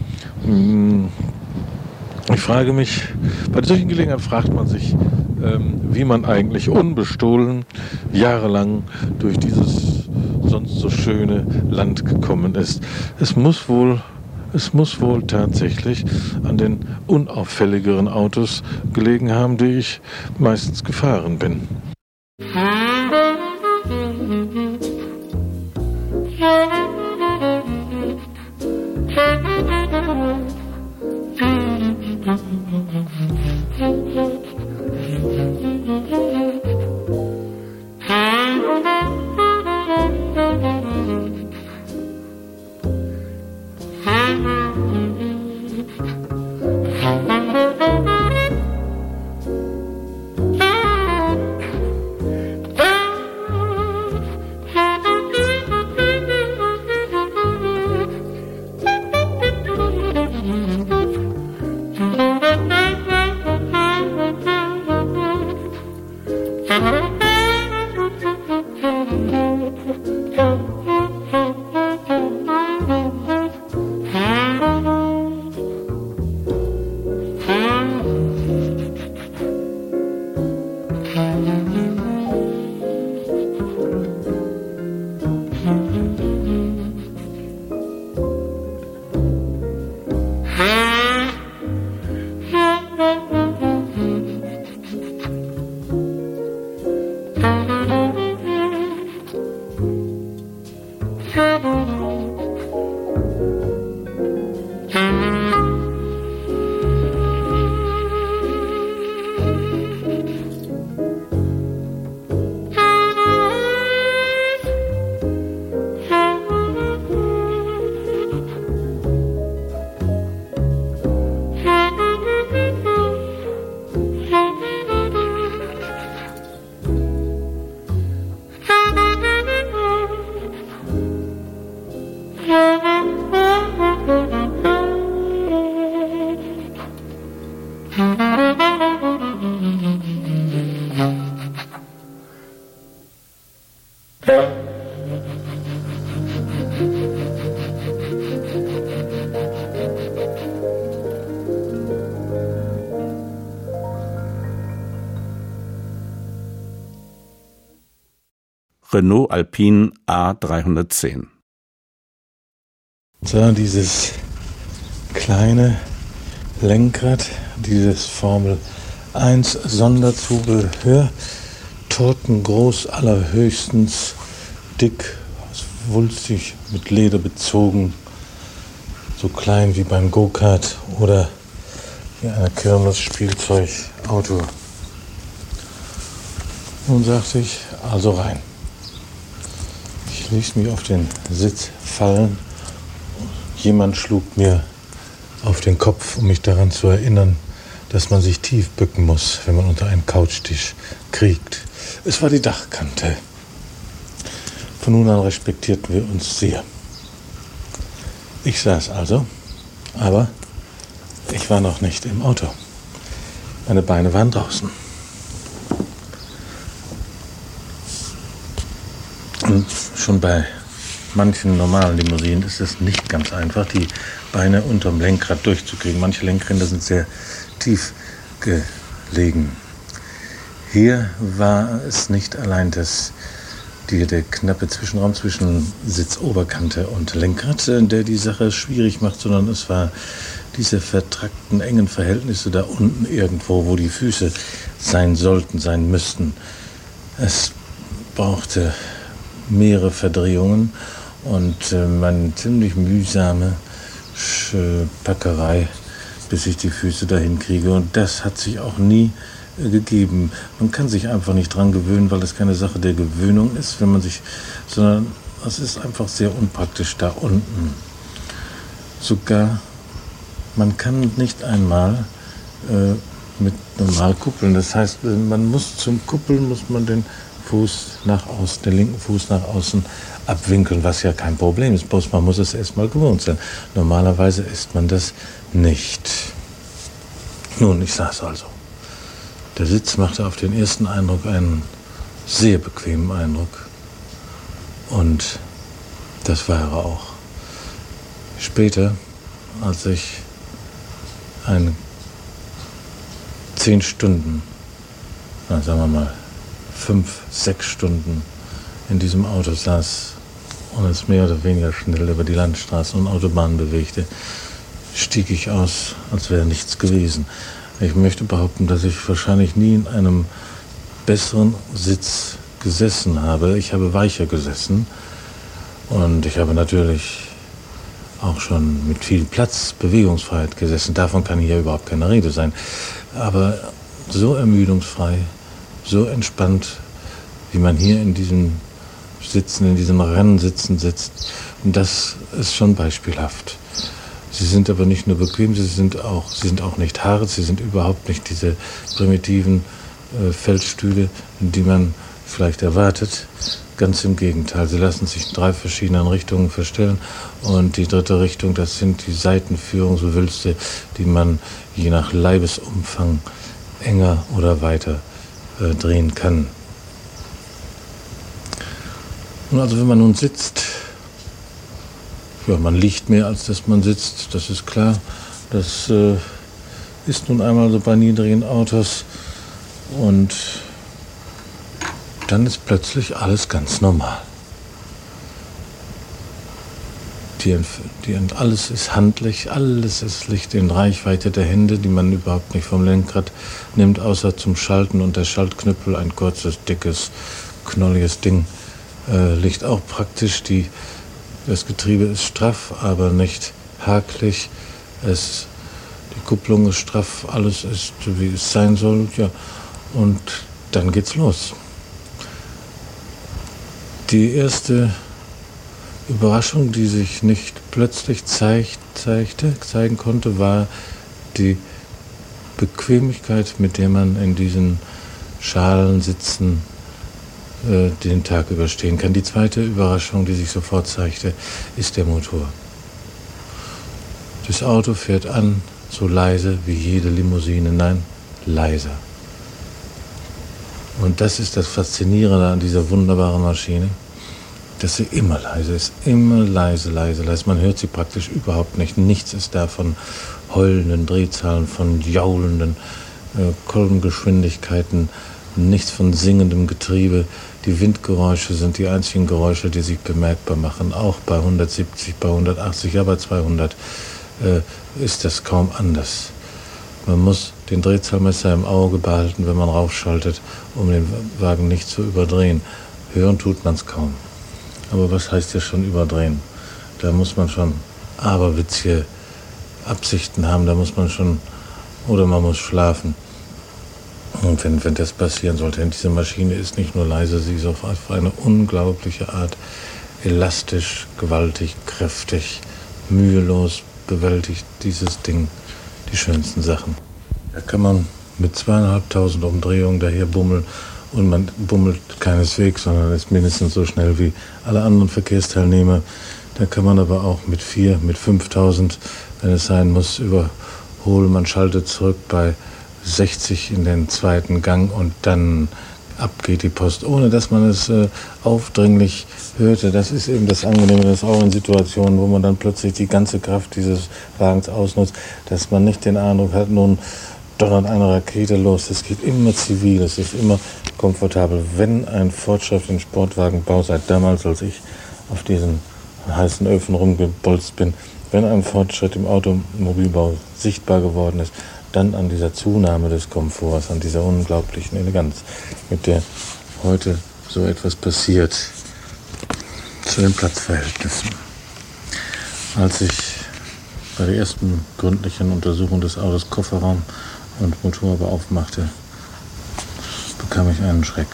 Ich frage mich, bei solchen Gelegenheiten fragt man sich, wie man eigentlich unbestohlen jahrelang durch dieses sonst so schöne Land gekommen ist. Es muss wohl tatsächlich an den unauffälligeren Autos gelegen haben, die ich meistens gefahren bin. Renault Alpine A310. So, dieses kleine Lenkrad, dieses Formel 1 Sonderzubehör, tortengroß, allerhöchstens dick, wulstig, mit Leder bezogen, so klein wie beim Go-Kart oder wie ein Kirmes-Spielzeugauto. Nun sagte ich, also rein. Ich ließ mich auf den Sitz fallen. Jemand schlug mir auf den Kopf, um mich daran zu erinnern, dass man sich tief bücken muss, wenn man unter einen Couchtisch kriegt. Es war die Dachkante. Von nun an respektierten wir uns sehr. Ich saß also, aber ich war noch nicht im Auto. Meine Beine waren draußen. Und schon bei manchen normalen Limousinen ist es nicht ganz einfach, die Beine unterm Lenkrad durchzukriegen. Manche Lenkräder sind sehr tief gelegen. Hier war es nicht allein der knappe Zwischenraum zwischen Sitzoberkante und Lenkrad, der die Sache schwierig macht, sondern es war diese vertrackten, engen Verhältnisse da unten irgendwo, wo die Füße sein sollten, sein müssten. Es brauchte mehrere Verdrehungen und eine ziemlich mühsame Packerei, bis ich die Füße dahin kriege. Und das hat sich auch nie gegeben. Man kann sich einfach nicht dran gewöhnen, weil es keine Sache der Gewöhnung ist, sondern es ist einfach sehr unpraktisch da unten. Sogar, man kann nicht einmal mit normal kuppeln. Das heißt, zum Kuppeln muss man den linken Fuß nach außen abwinkeln, was ja kein Problem ist. Bloß man muss es erstmal gewohnt sein. Normalerweise ist man das nicht. Nun, ich saß also. Der Sitz machte auf den ersten Eindruck einen sehr bequemen Eindruck. Und das war er auch. Später, als ich 10 Stunden, sagen wir mal 5, 6 Stunden in diesem Auto saß und es mehr oder weniger schnell über die Landstraßen und Autobahnen bewegte, stieg ich aus, als wäre nichts gewesen. Ich möchte behaupten, dass ich wahrscheinlich nie in einem besseren Sitz gesessen habe. Ich habe weicher gesessen und ich habe natürlich auch schon mit viel Platz, Bewegungsfreiheit gesessen. Davon kann hier überhaupt keine Rede sein. Aber so ermüdungsfrei, so entspannt, wie man hier in diesem Rennsitzen sitzt, das ist schon beispielhaft. Sie sind aber nicht nur bequem, sie sind auch nicht hart, sie sind überhaupt nicht diese primitiven Feldstühle, die man vielleicht erwartet. Ganz im Gegenteil, sie lassen sich in 3 verschiedenen Richtungen verstellen und die 3. Richtung, das sind die Seitenführungswülste, die man je nach Leibesumfang enger oder weiter drehen kann. Und also wenn man nun sitzt, ja, man liegt mehr, als dass man sitzt, das ist klar. Das ist nun einmal so bei niedrigen Autos. Und dann ist plötzlich alles ganz normal. Alles ist handlich, alles liegt in Reichweite der Hände, die man überhaupt nicht vom Lenkrad nimmt, außer zum Schalten. Und der Schaltknüppel, ein kurzes, dickes, knolliges Ding, liegt auch praktisch. Das Getriebe ist straff, aber nicht hakelig. Die Kupplung ist straff, alles ist, wie es sein soll. Ja. Und dann geht's los. Die erste Überraschung, die sich nicht plötzlich zeigen konnte, war die Bequemlichkeit, mit der man in diesen schalen Sitzen den Tag überstehen kann. Die zweite Überraschung, die sich sofort zeigte, ist der Motor. Das Auto fährt an, so leise wie jede Limousine, nein, leiser. Und das ist das Faszinierende an dieser wunderbaren Maschine, dass sie immer leise ist, immer leise. Man hört sie praktisch überhaupt nicht. Nichts ist da von heulenden Drehzahlen, von jaulenden Kolbengeschwindigkeiten nichts von singendem Getriebe. Die Windgeräusche sind die einzigen Geräusche, die sich bemerkbar machen. Auch bei 170, bei 180, ja bei 200 ist das kaum anders. Man muss den Drehzahlmesser im Auge behalten, wenn man raufschaltet, um den Wagen nicht zu überdrehen. Hören tut man es kaum. Aber was heißt ja schon überdrehen? Da muss man schon aberwitzige Absichten haben, da muss man schon, oder man muss schlafen. Und wenn das passieren sollte, denn diese Maschine ist nicht nur leise, sie ist auf eine unglaubliche Art elastisch, gewaltig, kräftig, mühelos bewältigt dieses Ding die schönsten Sachen. Da kann man mit 2.500 Umdrehungen daher bummeln und man bummelt keineswegs, sondern ist mindestens so schnell wie alle anderen Verkehrsteilnehmer. Da kann man aber auch mit 4.000, mit 5.000, wenn es sein muss, überholen. Man schaltet zurück bei 60 in den zweiten Gang und dann ab geht die Post, ohne dass man es aufdringlich hörte. Das ist eben das Angenehme, das ist auch in Situationen, wo man dann plötzlich die ganze Kraft dieses Wagens ausnutzt, dass man nicht den Eindruck hat, nun donnert eine Rakete los. Es geht immer zivil, es ist immer komfortabel. Wenn ein Fortschritt im Sportwagenbau, seit damals, als ich auf diesen heißen Öfen rumgebolzt bin, wenn ein Fortschritt im Automobilbau sichtbar geworden ist, dann an dieser Zunahme des Komforts, an dieser unglaublichen Eleganz, mit der heute so etwas passiert, zu den Platzverhältnissen. Als ich bei der ersten gründlichen Untersuchung des Autos Kofferraum und Motorhaube aufmachte, bekam ich einen Schreck.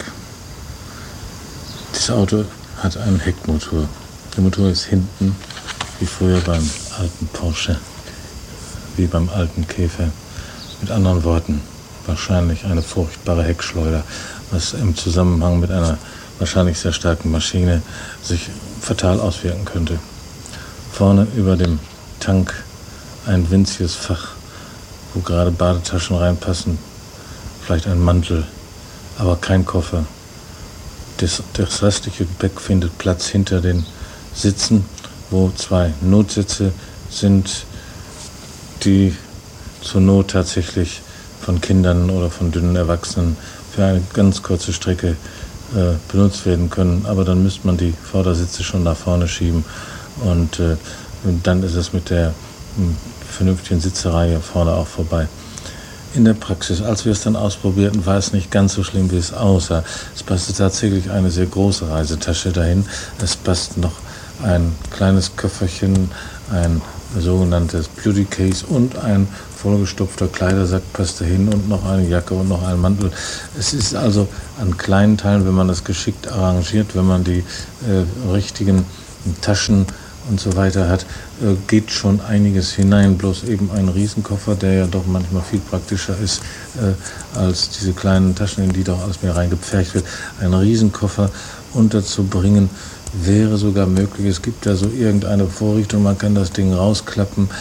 Dieses Auto hat einen Heckmotor. Der Motor ist hinten, wie früher beim alten Porsche, wie beim alten Käfer. Mit anderen Worten, wahrscheinlich eine furchtbare Heckschleuder, was im Zusammenhang mit einer wahrscheinlich sehr starken Maschine sich fatal auswirken könnte. Vorne über dem Tank ein winziges Fach, wo gerade Badetaschen reinpassen, vielleicht ein Mantel, aber kein Koffer. Das restliche Gepäck findet Platz hinter den Sitzen, wo 2 Notsitze sind, die zur Not tatsächlich von Kindern oder von dünnen Erwachsenen für eine ganz kurze Strecke benutzt werden können. Aber dann müsste man die Vordersitze schon nach vorne schieben und dann ist es mit der vernünftigen Sitzreihe vorne auch vorbei. In der Praxis, als wir es dann ausprobierten, war es nicht ganz so schlimm, wie es aussah. Es passte tatsächlich eine sehr große Reisetasche dahin. Es passt noch ein kleines Köfferchen, ein sogenanntes Beauty Case und ein vollgestopfter Kleidersack passt dahin und noch eine Jacke und noch ein Mantel. Es ist also an kleinen Teilen, wenn man das geschickt arrangiert, wenn man die richtigen Taschen und so weiter hat, geht schon einiges hinein. Bloß eben ein Riesenkoffer, der ja doch manchmal viel praktischer ist als diese kleinen Taschen, in die doch alles mehr reingepfercht wird. Ein Riesenkoffer unterzubringen wäre sogar möglich. Es gibt da so irgendeine Vorrichtung, man kann das Ding rausklappen.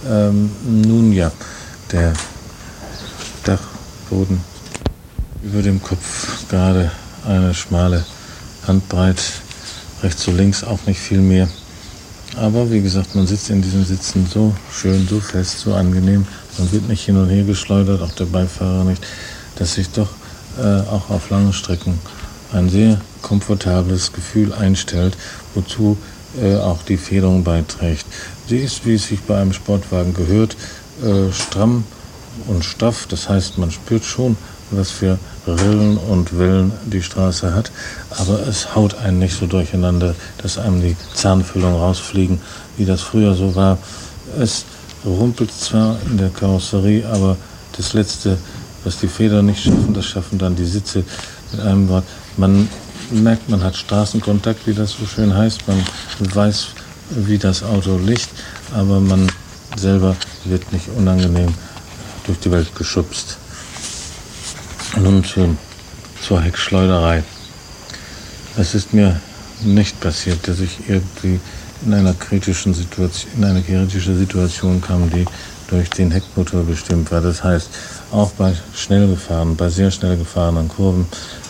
Nun ja, der Dachboden über dem Kopf, gerade eine schmale Handbreit, rechts und links auch nicht viel mehr. Aber wie gesagt, man sitzt in diesen Sitzen so schön, so fest, so angenehm. Man wird nicht hin und her geschleudert, auch der Beifahrer nicht, dass sich doch auch auf langen Strecken ein sehr komfortables Gefühl einstellt, wozu auch die Federung beiträgt. Sie ist, wie es sich bei einem Sportwagen gehört, stramm und straff. Das heißt, man spürt schon, was für Rillen und Wellen die Straße hat, aber es haut einen nicht so durcheinander, dass einem die Zahnfüllungen rausfliegen, wie das früher so war. Es rumpelt zwar in der Karosserie, aber das Letzte, was die Federn nicht schaffen, das schaffen dann die Sitze. Mit einem Wort, man merkt, man hat Straßenkontakt, wie das so schön heißt, man weiß, wie das Auto liegt, aber man selber wird nicht unangenehm durch die Welt geschubst. Nun zur Heckschleuderei. Es ist mir nicht passiert, dass ich irgendwie in eine kritische Situation kam, die durch den Heckmotor bestimmt war. Das heißt, auch bei sehr schnell gefahrenen Kurven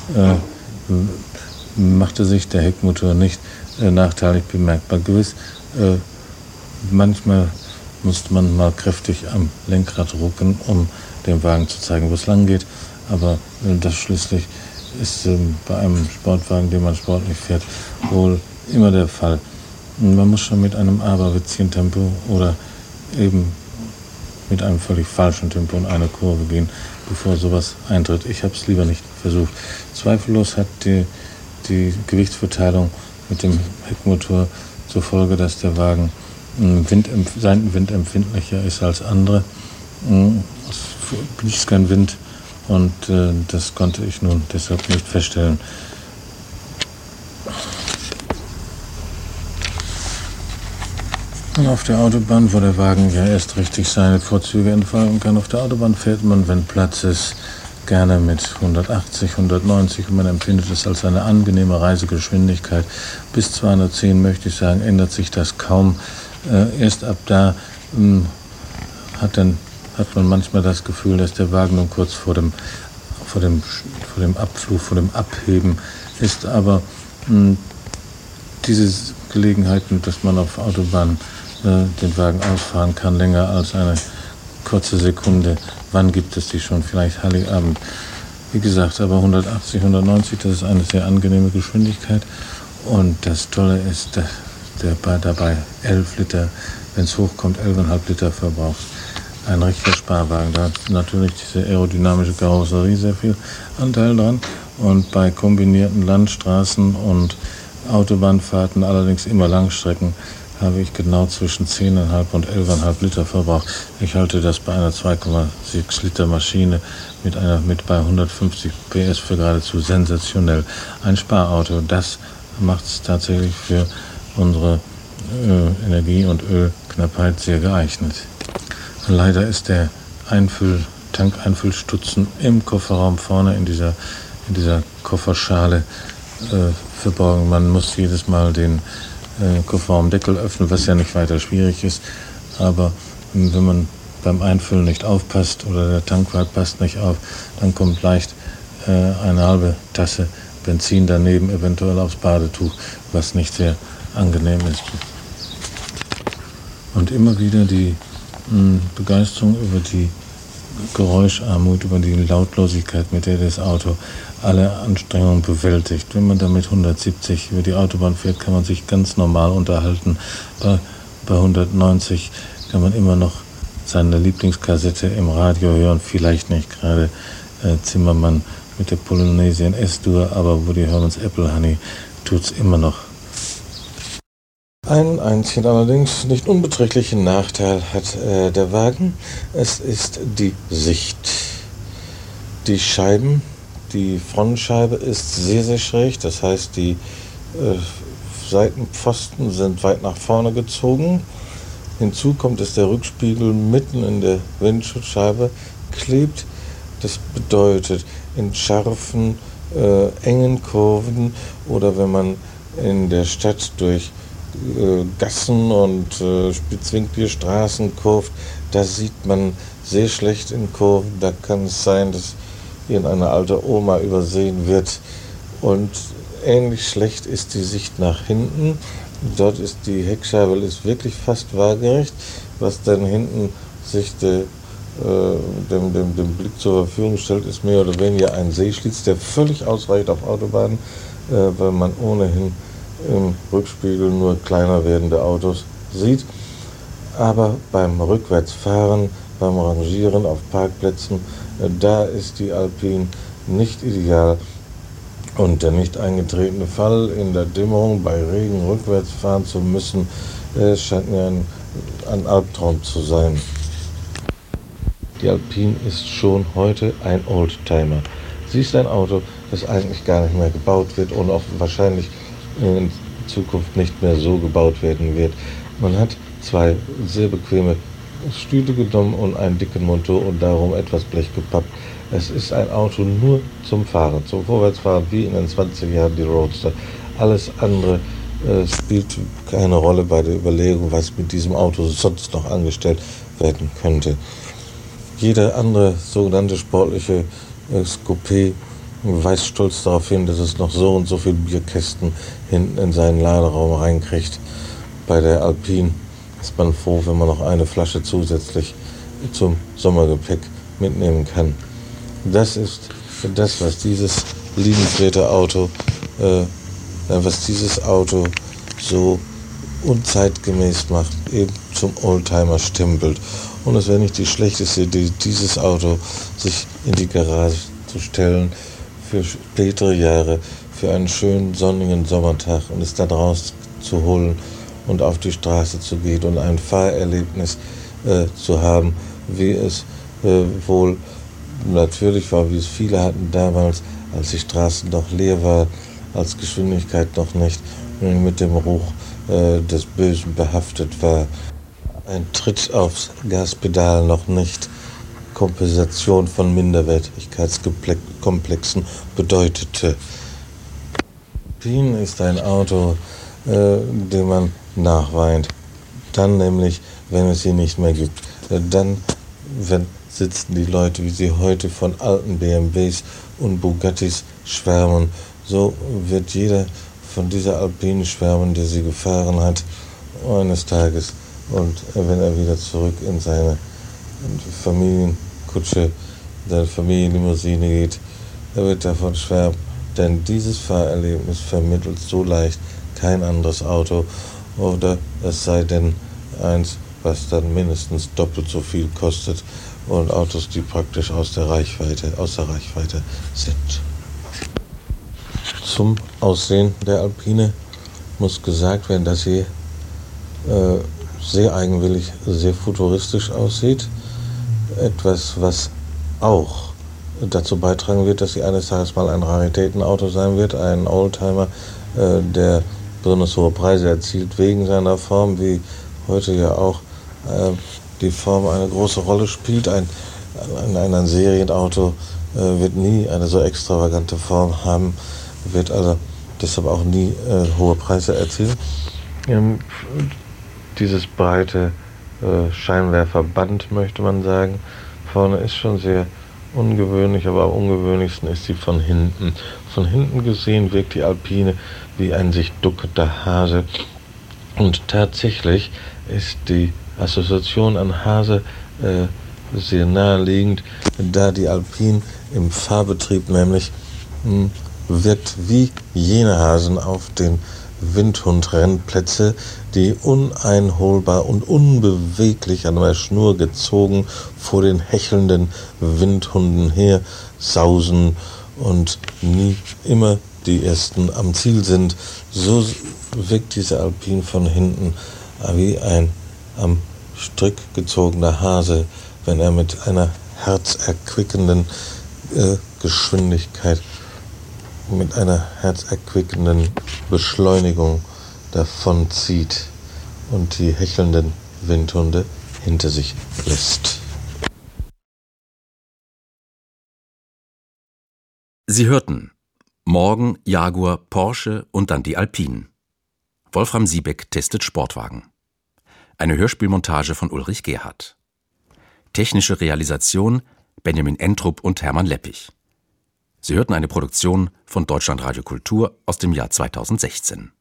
machte sich der Heckmotor nicht nachteilig bemerkbar. Gewiss, manchmal musste man mal kräftig am Lenkrad rucken, um dem Wagen zu zeigen, wo es lang geht. Aber das schließlich ist bei einem Sportwagen, den man sportlich fährt, wohl immer der Fall. Man muss schon mit einem aberwitzigen Tempo oder eben mit einem völlig falschen Tempo in eine Kurve gehen, bevor sowas eintritt. Ich habe es lieber nicht versucht. Zweifellos hat die Gewichtsverteilung mit dem Heckmotor zur Folge, dass der Wagen seitenwindempfindlicher ist als andere. Es blies kein Wind und das konnte ich nun deshalb nicht feststellen. Und auf der Autobahn, wo der Wagen ja erst richtig seine Vorzüge entfalten kann, auf der Autobahn fährt man, wenn Platz ist, gerne mit 180, 190 und man empfindet es als eine angenehme Reisegeschwindigkeit. Bis 210, möchte ich sagen, ändert sich das kaum. Erst ab da hat man manchmal das Gefühl, dass der Wagen nun kurz vor dem Abflug, vor dem Abheben ist. Aber diese Gelegenheiten, dass man auf Autobahn den Wagen ausfahren kann, länger als eine kurze Sekunde. Wann gibt es die schon? Vielleicht Heiligabend. Wie gesagt, aber 180, 190, das ist eine sehr angenehme Geschwindigkeit. Und das Tolle ist, dass der dabei 11 Liter, wenn es hochkommt, 11,5 Liter verbraucht. Ein richtiger Sparwagen. Da hat natürlich diese aerodynamische Karosserie sehr viel Anteil dran. Und bei kombinierten Landstraßen und Autobahnfahrten, allerdings immer Langstrecken, habe ich genau zwischen 10,5 und 11,5 Liter verbraucht. Ich halte das bei einer 2,6 Liter Maschine mit bei 150 PS für geradezu sensationell. Ein Sparauto, das macht es tatsächlich für unsere Energie- und Ölknappheit sehr geeignet. Leider ist der Tankeinfüllstutzen im Kofferraum vorne in dieser Kofferschale verborgen. Man muss jedes Mal den Kofferraumdeckel öffnen, was ja nicht weiter schwierig ist. Aber wenn man beim Einfüllen nicht aufpasst oder der Tankwart passt nicht auf, dann kommt leicht eine halbe Tasse Benzin daneben, eventuell aufs Badetuch, was nicht sehr angenehm ist. Und immer wieder die Begeisterung über die Geräuscharmut, über die Lautlosigkeit, mit der das Auto alle Anstrengungen bewältigt. Wenn man damit 170 über die Autobahn fährt, kann man sich ganz normal unterhalten. Bei 190 kann man immer noch seine Lieblingskassette im Radio hören. Vielleicht nicht gerade Zimmermann mit der Polonaise in S-Dur, aber Woody Hermans Apple Honey tut's immer noch. Einen einzigen, allerdings nicht unbeträchtlichen Nachteil hat der Wagen. Es ist die Sicht. Die Scheiben, die Frontscheibe ist sehr, sehr schräg. Das heißt, die Seitenpfosten sind weit nach vorne gezogen. Hinzu kommt, dass der Rückspiegel mitten in der Windschutzscheibe klebt. Das bedeutet, in scharfen, engen Kurven oder wenn man in der Stadt durch Gassen und spitzwinklige Straßen kurvt, da sieht man sehr schlecht in Kurven. Da kann es sein, dass irgendeine alte Oma übersehen wird. Und ähnlich schlecht ist die Sicht nach hinten. Dort ist die Heckscheibe ist wirklich fast waagerecht, was dann hinten sich dem Blick zur Verfügung stellt, ist mehr oder weniger ein Sehschlitz, der völlig ausreicht auf Autobahnen, weil man ohnehin im Rückspiegel nur kleiner werdende Autos sieht. Aber beim Rückwärtsfahren, beim Rangieren auf Parkplätzen, da ist die Alpine nicht ideal. Und der nicht eingetretene Fall in der Dämmerung bei Regen rückwärts fahren zu müssen, scheint mir ein Albtraum zu sein. Die Alpine ist schon heute ein Oldtimer. Sie ist ein Auto, das eigentlich gar nicht mehr gebaut wird und auch wahrscheinlich in Zukunft nicht mehr so gebaut werden wird. Man hat zwei sehr bequeme Stühle genommen und einen dicken Motor und darum etwas Blech gepappt. Es ist ein Auto nur zum Fahren, zum Vorwärtsfahren, wie in den 20er Jahren die Roadster. Alles andere spielt keine Rolle bei der Überlegung, was mit diesem Auto sonst noch angestellt werden könnte. Jeder andere sogenannte sportliche Coupé weist stolz darauf hin, dass es noch so und so viele Bierkästen hinten in seinen Laderaum reinkriegt. Bei der Alpine ist man froh, wenn man noch eine Flasche zusätzlich zum Sommergepäck mitnehmen kann. Das ist das, was dieses liebenswerte Auto, so unzeitgemäß macht, eben zum Oldtimer stempelt. Und es wäre nicht die schlechteste Idee, dieses Auto sich in die Garage zu stellen für spätere Jahre, für einen schönen sonnigen Sommertag und es da raus zu holen und auf die Straße zu gehen und ein Fahrerlebnis zu haben, wie es wohl natürlich war, wie es viele hatten damals, als die Straßen noch leer waren, als Geschwindigkeit noch nicht mit dem Ruch des Bösen behaftet war. Ein Tritt aufs Gaspedal noch nicht Kompensation von Minderwertigkeitskomplexen bedeutete. Alpine ist ein Auto, dem man nachweint. Dann nämlich, wenn es sie nicht mehr gibt. Dann sitzen die Leute, wie sie heute von alten BMWs und Bugattis schwärmen. So wird jeder von dieser Alpine schwärmen, der sie gefahren hat, eines Tages. Und wenn er wieder zurück in seine Familienkutsche, seine Familienlimousine geht, er wird davon schwärmen. Denn dieses Fahrerlebnis vermittelt so leicht kein anderes Auto. Oder es sei denn eins, was dann mindestens doppelt so viel kostet. Und Autos, die praktisch außer Reichweite sind. Zum Aussehen der Alpine muss gesagt werden, dass sie sehr eigenwillig, sehr futuristisch aussieht. Etwas, was auch dazu beitragen wird, dass sie eines Tages mal ein Raritätenauto sein wird, ein Oldtimer, der besonders hohe Preise erzielt wegen seiner Form, wie heute ja auch die Form eine große Rolle spielt. Ein Serienauto wird nie eine so extravagante Form haben, wird also deshalb auch nie hohe Preise erzielen. Dieses breite Scheinwerferband, möchte man sagen, vorne ist schon sehr ungewöhnlich, aber am ungewöhnlichsten ist sie von hinten. Von hinten gesehen wirkt die Alpine wie ein sich duckender Hase. Und tatsächlich ist die Assoziation an Hase sehr naheliegend, da die Alpine im Fahrbetrieb nämlich wirkt wie jene Hasen auf den Windhundrennplätze, die uneinholbar und unbeweglich an einer Schnur gezogen vor den hechelnden Windhunden her sausen und nie immer die ersten am Ziel sind. So wirkt diese Alpine von hinten wie ein am Strick gezogener Hase, wenn er mit einer herzerquickenden Geschwindigkeit, mit einer herzerquickenden Beschleunigung davonzieht und die hechelnden Windhunde hinter sich lässt. Sie hörten Morgen Jaguar, Porsche und dann die Alpine. Wolfram Siebeck testet Sportwagen. Eine Hörspielmontage von Ulrich Gerhardt. Technische Realisation Benjamin Entrup und Hermann Leppich. Sie hörten eine Produktion von Deutschlandradio Kultur aus dem Jahr 2016.